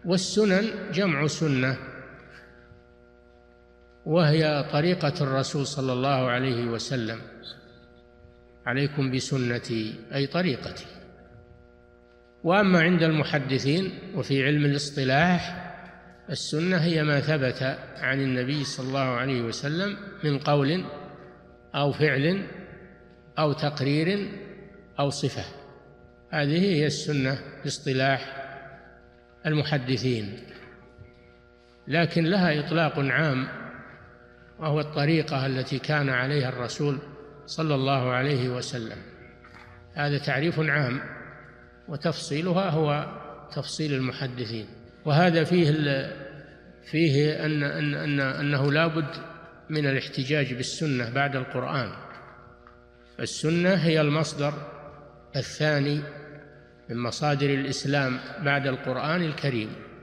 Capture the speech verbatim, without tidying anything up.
والسنن جمع سنة، وهي طريقة الرسول صلى الله عليه وسلم: عليكم بسنتي، أي طريقتي. وأما عند المحدثين وفي علم الاصطلاح، السنة هي ما ثبت عن النبي صلى الله عليه وسلم من قول أو فعل أو تقرير أو صفة، هذه هي السنة باصطلاح المحدثين. لكن لها إطلاق عام، وهو الطريقة التي كان عليها الرسول صلى الله عليه وسلم، هذا تعريف عام، وتفصيلها هو تفصيل المحدثين. وهذا فيه فيه أن أن أن أنه لا بد من الاحتجاج بالسنة بعد القرآن. السنة هي المصدر الثاني من مصادر الإسلام بعد القرآن الكريم.